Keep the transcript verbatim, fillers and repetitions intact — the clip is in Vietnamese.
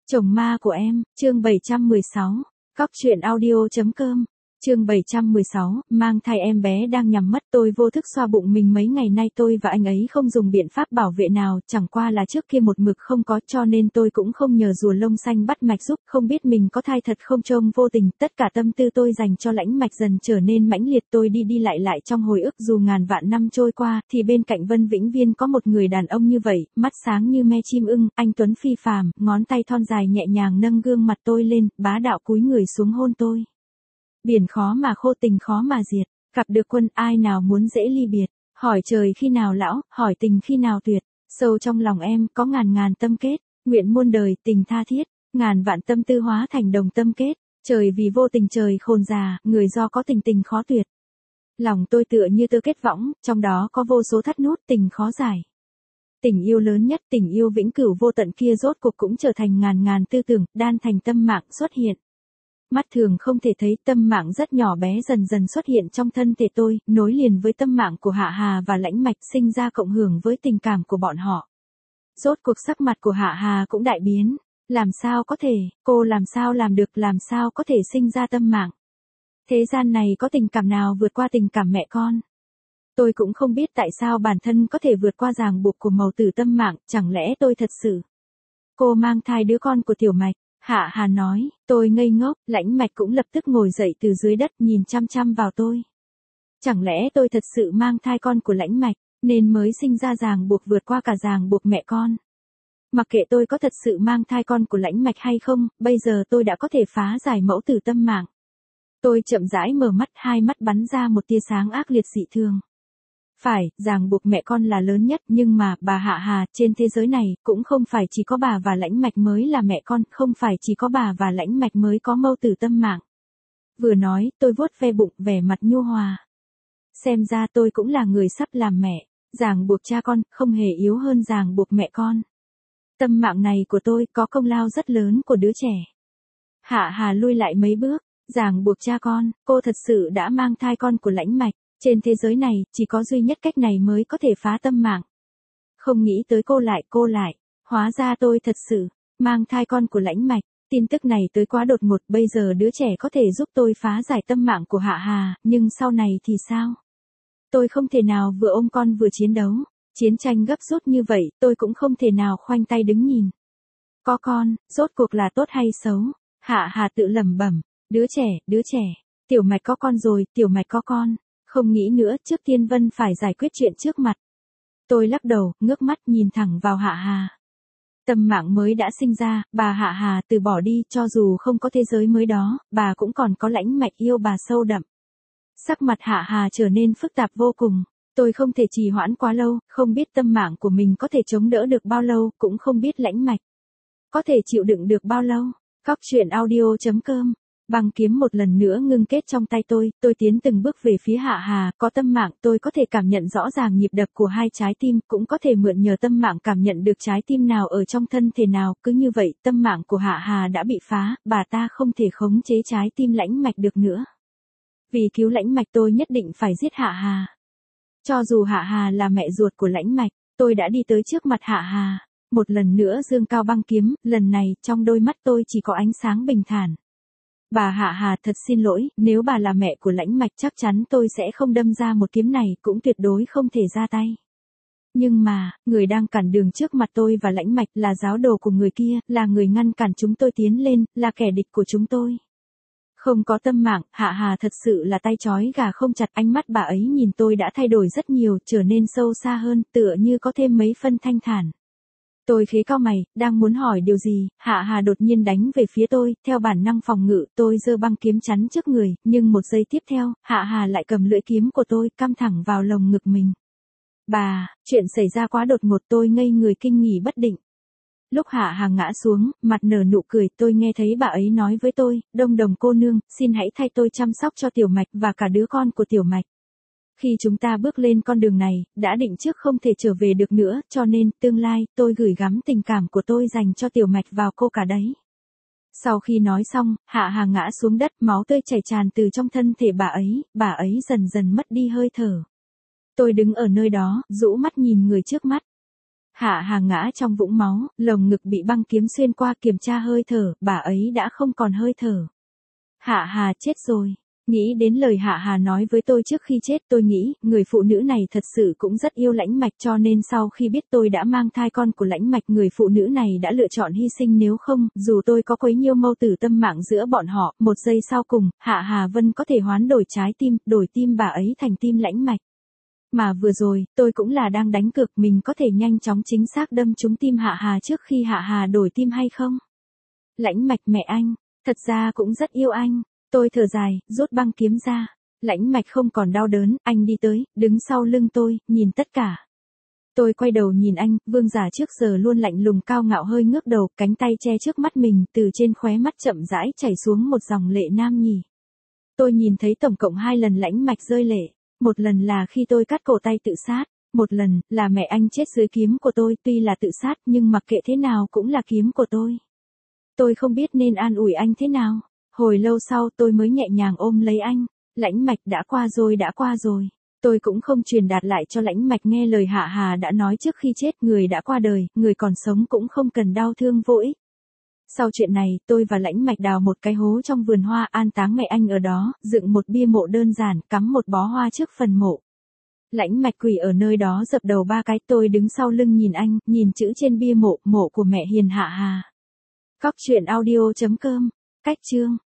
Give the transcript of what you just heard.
Chồng ma của em, chương bảy trăm mười sáu, cóc truyện audio.com, chương bảy trăm mười sáu, mang thai em bé đang nhắm mắt. Tôi vô thức xoa bụng mình, mấy ngày nay tôi và anh ấy không dùng biện pháp bảo vệ nào, chẳng qua là trước kia một mực không có, cho nên tôi cũng không nhờ rùa lông xanh bắt mạch giúp, không biết mình có thai thật không. Trông vô tình, tất cả tâm tư tôi dành cho Lãnh Mạch dần trở nên mãnh liệt. Tôi đi đi lại lại trong hồi ức, dù ngàn vạn năm trôi qua, thì bên cạnh Vân Vĩnh Viên có một người đàn ông như vậy, mắt sáng như me chim ưng, anh tuấn phi phàm, ngón tay thon dài nhẹ nhàng nâng gương mặt tôi lên, bá đạo cúi người xuống hôn tôi. Biển khó mà khô, tình khó mà diệt, gặp được quân, ai nào muốn dễ ly biệt, hỏi trời khi nào lão, hỏi tình khi nào tuyệt, sâu trong lòng em có ngàn ngàn tâm kết, nguyện muôn đời tình tha thiết, ngàn vạn tâm tư hóa thành đồng tâm kết, trời vì vô tình trời khôn già, người do có tình tình khó tuyệt. Lòng tôi tựa như tơ kết võng, trong đó có vô số thắt nút, tình khó giải. Tình yêu lớn nhất, tình yêu vĩnh cửu vô tận kia rốt cuộc cũng trở thành ngàn ngàn tư tưởng, đan thành tâm mạng xuất hiện. Mắt thường không thể thấy, tâm mạng rất nhỏ bé dần dần xuất hiện trong thân thể tôi, nối liền với tâm mạng của Hạ Hà và Lãnh Mạch, sinh ra cộng hưởng với tình cảm của bọn họ. Rốt cuộc sắc mặt của Hạ Hà cũng đại biến. Làm sao có thể, cô làm sao làm được, làm sao có thể sinh ra tâm mạng. Thế gian này có tình cảm nào vượt qua tình cảm mẹ con. Tôi cũng không biết tại sao bản thân có thể vượt qua ràng buộc của màu tử tâm mạng, chẳng lẽ tôi thật sự. Cô mang thai đứa con của Tiểu Mạch. Hạ Hà nói, tôi ngây ngốc, Lãnh Mạch cũng lập tức ngồi dậy từ dưới đất nhìn chăm chăm vào tôi. Chẳng lẽ tôi thật sự mang thai con của Lãnh Mạch, nên mới sinh ra ràng buộc vượt qua cả ràng buộc mẹ con. Mặc kệ tôi có thật sự mang thai con của Lãnh Mạch hay không, bây giờ tôi đã có thể phá giải mẫu tử tâm mạng. Tôi chậm rãi mở mắt, hai mắt bắn ra một tia sáng ác liệt dị thường. Phải, ràng buộc mẹ con là lớn nhất, nhưng mà, bà Hạ Hà, trên thế giới này, cũng không phải chỉ có bà và Lãnh Mạch mới là mẹ con, không phải chỉ có bà và Lãnh Mạch mới có mâu tử tâm mạng. Vừa nói, tôi vuốt ve bụng, vẻ mặt nhu hòa. Xem ra tôi cũng là người sắp làm mẹ, ràng buộc cha con, không hề yếu hơn ràng buộc mẹ con. Tâm mạng này của tôi có công lao rất lớn của đứa trẻ. Hạ Hà lui lại mấy bước, ràng buộc cha con, cô thật sự đã mang thai con của Lãnh Mạch. Trên thế giới này, chỉ có duy nhất cách này mới có thể phá tâm mạng. Không nghĩ tới cô lại, cô lại. Hóa ra tôi thật sự, mang thai con của Lãnh Mạch. Tin tức này tới quá đột ngột, bây giờ đứa trẻ có thể giúp tôi phá giải tâm mạng của Hạ Hà, nhưng sau này thì sao? Tôi không thể nào vừa ôm con vừa chiến đấu. Chiến tranh gấp rút như vậy, tôi cũng không thể nào khoanh tay đứng nhìn. Có con, rốt cuộc là tốt hay xấu? Hạ Hà tự lẩm bẩm, đứa trẻ, đứa trẻ, Tiểu Mạch có con rồi, Tiểu Mạch có con. Không nghĩ nữa, trước tiên Vân phải giải quyết chuyện trước mặt. Tôi lắc đầu, ngước mắt nhìn thẳng vào Hạ Hà. Tâm mạng mới đã sinh ra, bà Hạ Hà từ bỏ đi, cho dù không có thế giới mới đó, bà cũng còn có Lãnh Mạch yêu bà sâu đậm. Sắc mặt Hạ Hà trở nên phức tạp vô cùng. Tôi không thể trì hoãn quá lâu, không biết tâm mạng của mình có thể chống đỡ được bao lâu, cũng không biết Lãnh Mạch có thể chịu đựng được bao lâu. Cóc truyện audio.com. Băng kiếm một lần nữa ngưng kết trong tay tôi, tôi tiến từng bước về phía Hạ Hà, có tâm mạng tôi có thể cảm nhận rõ ràng nhịp đập của hai trái tim, cũng có thể mượn nhờ tâm mạng cảm nhận được trái tim nào ở trong thân thể nào, cứ như vậy, tâm mạng của Hạ Hà đã bị phá, bà ta không thể khống chế trái tim Lãnh Mạch được nữa. Vì cứu Lãnh Mạch tôi nhất định phải giết Hạ Hà. Cho dù Hạ Hà là mẹ ruột của Lãnh Mạch, tôi đã đi tới trước mặt Hạ Hà, một lần nữa dương cao băng kiếm, lần này trong đôi mắt tôi chỉ có ánh sáng bình thản. Bà Hạ Hà thật xin lỗi, nếu bà là mẹ của Lãnh Mạch chắc chắn tôi sẽ không đâm ra một kiếm này, cũng tuyệt đối không thể ra tay. Nhưng mà, người đang cản đường trước mặt tôi và Lãnh Mạch là giáo đồ của người kia, là người ngăn cản chúng tôi tiến lên, là kẻ địch của chúng tôi. Không có tâm mạng, Hạ Hà thật sự là tay trói gà không chặt, ánh mắt bà ấy nhìn tôi đã thay đổi rất nhiều, trở nên sâu xa hơn, tựa như có thêm mấy phân thanh thản. Tôi khế cao mày, đang muốn hỏi điều gì, Hạ Hà đột nhiên đánh về phía tôi, theo bản năng phòng ngự, tôi giơ băng kiếm chắn trước người, nhưng một giây tiếp theo, Hạ Hà lại cầm lưỡi kiếm của tôi, cắm thẳng vào lồng ngực mình. Bà, chuyện xảy ra quá đột ngột, tôi ngây người kinh nghỉ bất định. Lúc Hạ Hà ngã xuống, mặt nở nụ cười, tôi nghe thấy bà ấy nói với tôi, Đông Đồng cô nương, xin hãy thay tôi chăm sóc cho Tiểu Mạch và cả đứa con của Tiểu Mạch. Khi chúng ta bước lên con đường này, đã định trước không thể trở về được nữa, cho nên, tương lai, tôi gửi gắm tình cảm của tôi dành cho Tiểu Mạch vào cô cả đấy. Sau khi nói xong, Hạ Hà ngã xuống đất, máu tươi chảy tràn từ trong thân thể bà ấy, bà ấy dần dần mất đi hơi thở. Tôi đứng ở nơi đó, rũ mắt nhìn người trước mắt. Hạ Hà ngã trong vũng máu, lồng ngực bị băng kiếm xuyên qua, kiểm tra hơi thở, bà ấy đã không còn hơi thở. Hạ Hà chết rồi. Nghĩ đến lời Hạ Hà nói với tôi trước khi chết, tôi nghĩ, người phụ nữ này thật sự cũng rất yêu Lãnh Mạch, cho nên sau khi biết tôi đã mang thai con của Lãnh Mạch, người phụ nữ này đã lựa chọn hy sinh, nếu không, dù tôi có quấy nhiêu mâu tử tâm mạng giữa bọn họ, một giây sau cùng, Hạ Hà Vân có thể hoán đổi trái tim, đổi tim bà ấy thành tim Lãnh Mạch. Mà vừa rồi, tôi cũng là đang đánh cược mình có thể nhanh chóng chính xác đâm trúng tim Hạ Hà trước khi Hạ Hà đổi tim hay không. Lãnh Mạch mẹ anh, thật ra cũng rất yêu anh. Tôi thở dài, rút băng kiếm ra. Lãnh Mạch không còn đau đớn, anh đi tới, đứng sau lưng tôi, nhìn tất cả. Tôi quay đầu nhìn anh, vương giả trước giờ luôn lạnh lùng cao ngạo hơi ngước đầu, cánh tay che trước mắt mình, từ trên khóe mắt chậm rãi chảy xuống một dòng lệ nam nhỉ. Tôi nhìn thấy tổng cộng hai lần Lãnh Mạch rơi lệ. Một lần là khi tôi cắt cổ tay tự sát, một lần là mẹ anh chết dưới kiếm của tôi, tuy là tự sát nhưng mặc kệ thế nào cũng là kiếm của tôi. Tôi không biết nên an ủi anh thế nào. Hồi lâu sau tôi mới nhẹ nhàng ôm lấy anh. Lãnh Mạch đã qua rồi đã qua rồi. Tôi cũng không truyền đạt lại cho Lãnh Mạch nghe lời Hạ Hà đã nói trước khi chết, người đã qua đời, người còn sống cũng không cần đau thương vô ích. Sau chuyện này, tôi và Lãnh Mạch đào một cái hố trong vườn hoa, an táng mẹ anh ở đó, dựng một bia mộ đơn giản, cắm một bó hoa trước phần mộ. Lãnh Mạch quỳ ở nơi đó dập đầu ba cái, tôi đứng sau lưng nhìn anh, nhìn chữ trên bia mộ, mộ của mẹ hiền Hạ Hà. Cóc truyện audio chấm com. Cách chương